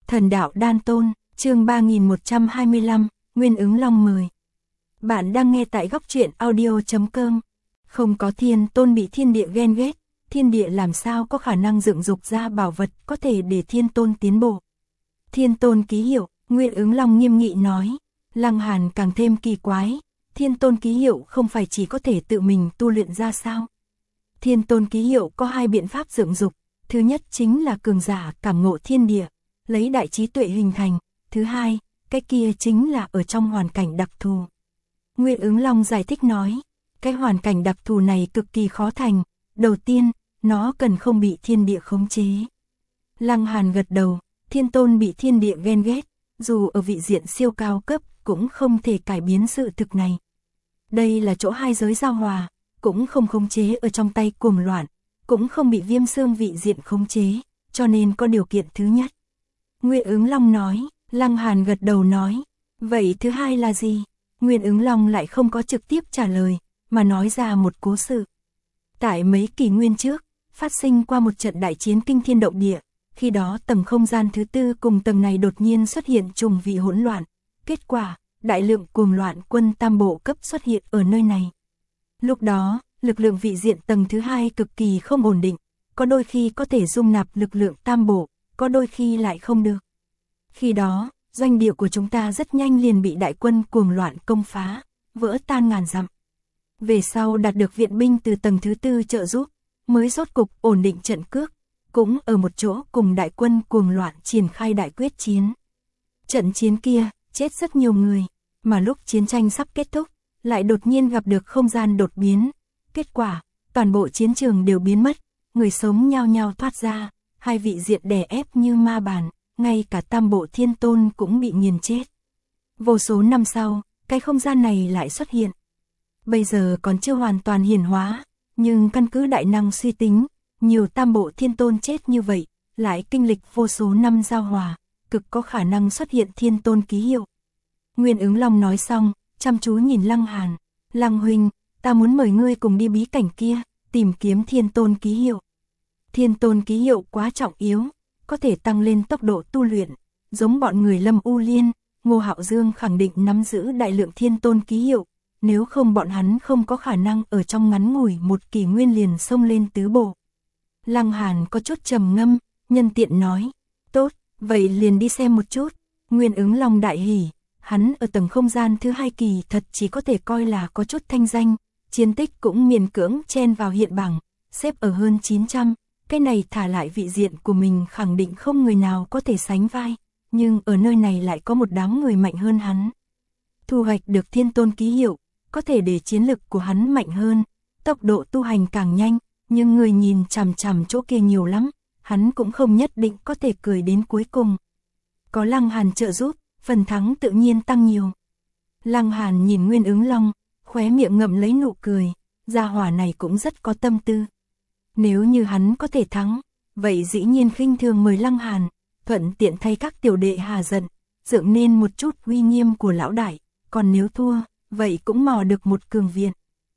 Thần đạo đan tôn, chương 3125, Nguyên ứng long mời. Bạn đang nghe tại góc truyện audio.com. Không có thiên tôn bị thiên địa ghen ghét, thiên địa làm sao có khả năng dựng dục ra bảo vật có thể để thiên tôn tiến bộ. Thiên tôn ký hiệu, Nguyên ứng long nghiêm nghị nói. Lăng Hàn càng thêm kỳ quái, thiên tôn ký hiệu không phải chỉ có thể tự mình tu luyện ra sao. Thiên tôn ký hiệu có hai biện pháp dựng dục, thứ nhất chính là cường giả cảm ngộ thiên địa, lấy đại trí tuệ hình thành, thứ hai, cái kia chính là ở trong hoàn cảnh đặc thù. Nguyên ứng long giải thích nói, cái hoàn cảnh đặc thù này cực kỳ khó thành, đầu tiên, nó cần không bị thiên địa khống chế. Lăng Hàn gật đầu, thiên tôn bị thiên địa ghen ghét, dù ở vị diện siêu cao cấp cũng không thể cải biến sự thực này. Đây là chỗ hai giới giao hòa, cũng không khống chế ở trong tay cuồng loạn, cũng không bị viêm xương vị diện khống chế, cho nên có điều kiện thứ nhất. Nguyên ứng long nói, Lăng Hàn gật đầu nói, vậy thứ hai là gì? Nguyên ứng long lại không có trực tiếp trả lời, mà nói ra một cố sự. Tại mấy kỷ nguyên trước, phát sinh qua một trận đại chiến kinh thiên động địa, khi đó tầng không gian thứ tư cùng tầng này đột nhiên xuất hiện trùng vị hỗn loạn, kết quả, đại lượng cuồng loạn quân tam bộ cấp xuất hiện ở nơi này. Lúc đó, lực lượng vị diện tầng thứ hai cực kỳ không ổn định, có đôi khi có thể dung nạp lực lượng tam bộ, có đôi khi lại không được. Khi đó, doanh địa của chúng ta rất nhanh liền bị đại quân cuồng loạn công phá, vỡ tan ngàn dặm. Về sau đạt được viện binh từ tầng thứ tư trợ giúp, mới rốt cục ổn định trận cước, cũng ở một chỗ cùng đại quân cuồng loạn triển khai đại quyết chiến. Trận chiến kia, chết rất nhiều người, mà lúc chiến tranh sắp kết thúc, lại đột nhiên gặp được không gian đột biến. Kết quả, toàn bộ chiến trường đều biến mất, người sống nhao nhao thoát ra, hai vị diện đè ép như ma bàn, ngay cả tam bộ thiên tôn cũng bị nghiền chết. Vô số năm sau, cái không gian này lại xuất hiện. Bây giờ còn chưa hoàn toàn hiển hóa, nhưng căn cứ đại năng suy tính, nhiều tam bộ thiên tôn chết như vậy, lại kinh lịch vô số năm giao hòa, cực có khả năng xuất hiện thiên tôn ký hiệu. Nguyên ứng long nói xong, chăm chú nhìn Lăng Hàn, Lăng huynh, ta muốn mời ngươi cùng đi bí cảnh kia, tìm kiếm thiên tôn ký hiệu. Thiên tôn ký hiệu quá trọng yếu, có thể tăng lên tốc độ tu luyện, giống bọn người Lâm U Liên, Ngô Hạo Dương khẳng định nắm giữ đại lượng thiên tôn ký hiệu, nếu không bọn hắn không có khả năng ở trong ngắn ngủi một kỷ nguyên liền xông lên tứ bộ. Lăng Hàn có chút trầm ngâm, nhân tiện nói, tốt, vậy liền đi xem một chút. Nguyên ứng long đại hỉ, hắn ở tầng không gian thứ hai kỳ thật chỉ có thể coi là có chút thanh danh, chiến tích cũng miễn cưỡng chen vào hiện bảng, xếp ở hơn 900, cái này thả lại vị diện của mình khẳng định không người nào có thể sánh vai, nhưng ở nơi này lại có một đám người mạnh hơn hắn. Thu hoạch được thiên tôn ký hiệu, có thể để chiến lực của hắn mạnh hơn, tốc độ tu hành càng nhanh, nhưng người nhìn chằm chằm chỗ kia nhiều lắm, hắn cũng không nhất định có thể cười đến cuối cùng. Có Lăng Hàn trợ giúp, phần thắng tự nhiên tăng nhiều. Lăng Hàn nhìn Nguyên ứng long, khóe miệng ngậm lấy nụ cười, gia hỏa này cũng rất có tâm tư. Nếu như hắn có thể thắng, vậy dĩ nhiên khinh thường mời Lăng Hàn, thuận tiện thay các tiểu đệ hà giận, dựng nên một chút uy nghiêm của lão đại, còn nếu thua, vậy cũng mò được một cường viện.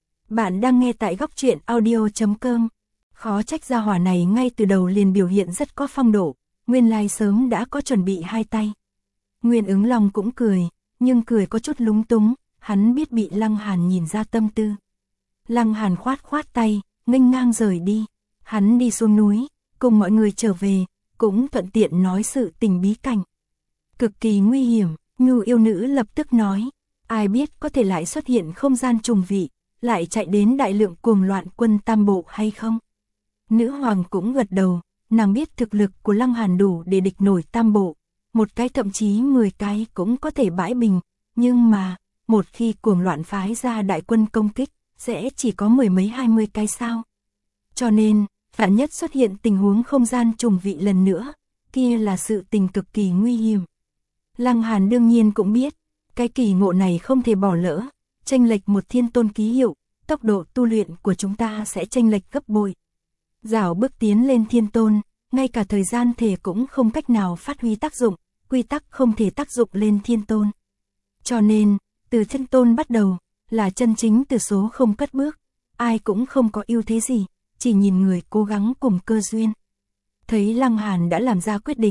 Bạn đang nghe tại góc truyện audio.com. Khó trách gia hỏa này ngay từ đầu liền biểu hiện rất có phong độ, nguyên lai sớm đã có chuẩn bị hai tay. Nguyên ứng long cũng cười, nhưng cười có chút lúng túng, hắn biết bị Lăng Hàn nhìn ra tâm tư. Lăng Hàn khoát khoát tay, nghênh ngang rời đi, hắn đi xuống núi, cùng mọi người trở về, cũng thuận tiện nói sự tình bí cảnh. Cực kỳ nguy hiểm, Nhu yêu nữ lập tức nói, ai biết có thể lại xuất hiện không gian trùng vị, lại chạy đến đại lượng cuồng loạn quân tam bộ hay không? Nữ hoàng cũng gật đầu, nàng biết thực lực của Lăng Hàn đủ để địch nổi tam bộ, một cái thậm chí 10 cái cũng có thể bãi bình, nhưng mà, một khi cuồng loạn phái ra đại quân công kích, sẽ chỉ có mười mấy 20 cái sao. Cho nên, vạn nhất xuất hiện tình huống không gian trùng vị lần nữa, kia là sự tình cực kỳ nguy hiểm. Lăng Hàn đương nhiên cũng biết, cái kỳ ngộ này không thể bỏ lỡ, chênh lệch một thiên tôn ký hiệu, tốc độ tu luyện của chúng ta sẽ chênh lệch gấp bội. Rảo bước tiến lên thiên tôn, ngay cả thời gian thể cũng không cách nào phát huy tác dụng, quy tắc không thể tác dụng lên thiên tôn. Cho nên, từ thiên tôn bắt đầu, là chân chính từ số không cất bước, ai cũng không có ưu thế gì, chỉ nhìn người cố gắng cùng cơ duyên. Thấy Lăng Hàn đã làm ra quyết định,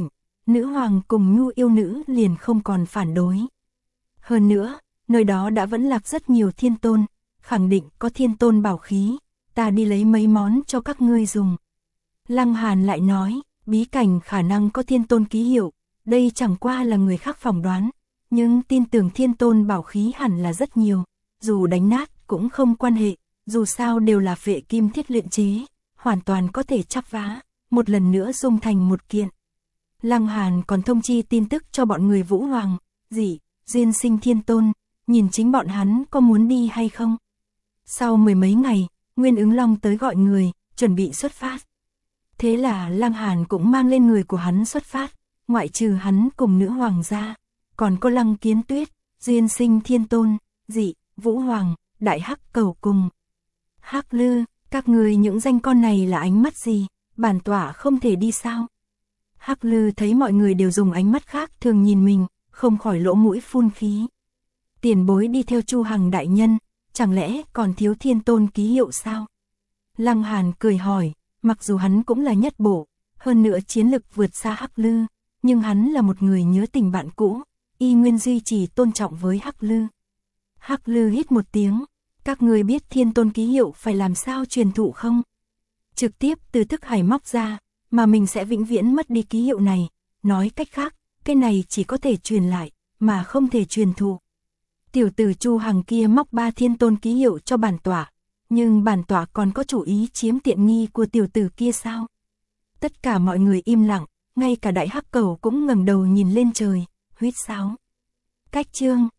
nữ hoàng cùng Nhu yêu nữ liền không còn phản đối. Hơn nữa, nơi đó đã vẫn lạc rất nhiều thiên tôn, khẳng định có thiên tôn bảo khí, ta đi lấy mấy món cho các ngươi dùng. Lăng Hàn lại nói, bí cảnh khả năng có thiên tôn ký hiệu, đây chẳng qua là người khác phỏng đoán, nhưng tin tưởng thiên tôn bảo khí hẳn là rất nhiều, dù đánh nát cũng không quan hệ, dù sao đều là phệ kim thiết luyện chế, hoàn toàn có thể chắp vá, một lần nữa dung thành một kiện. Lăng Hàn còn thông chi tin tức cho bọn người Vũ Hoàng, Dị, Duyên Sinh Thiên Tôn, nhìn chính bọn hắn có muốn đi hay không. Sau mười mấy ngày, Nguyên Ứng Long tới gọi người, chuẩn bị xuất phát. Thế là Lăng Hàn cũng mang lên người của hắn xuất phát, ngoại trừ hắn cùng nữ hoàng ra, còn có Lăng Kiến Tuyết, Duyên Sinh Thiên Tôn, Dị, Vũ Hoàng, Đại Hắc Cầu cùng Hắc Lư, các người những danh con này là ánh mắt gì, bản tọa không thể đi sao? Hắc Lư thấy mọi người đều dùng ánh mắt khác thường nhìn mình, không khỏi lỗ mũi phun khí. Tiền bối đi theo Chu Hằng đại nhân, chẳng lẽ còn thiếu thiên tôn ký hiệu sao? Lăng Hàn cười hỏi, mặc dù hắn cũng là nhất bộ, hơn nữa chiến lực vượt xa Hắc Lư, nhưng hắn là một người nhớ tình bạn cũ, y nguyên duy trì tôn trọng với Hắc Lư. Hắc Lư hít một tiếng, các người biết thiên tôn ký hiệu phải làm sao truyền thụ không? Trực tiếp từ thức hải móc ra, mà mình sẽ vĩnh viễn mất đi ký hiệu này, nói cách khác, cái này chỉ có thể truyền lại, mà không thể truyền thụ. Tiểu tử Chu Hằng kia móc 3 thiên tôn ký hiệu cho bản tọa, nhưng bản tọa còn có chủ ý chiếm tiện nghi của tiểu tử kia sao? Tất cả mọi người im lặng, ngay cả Đại Hắc Cầu cũng ngẩng đầu nhìn lên trời, huýt sáo. Cách chương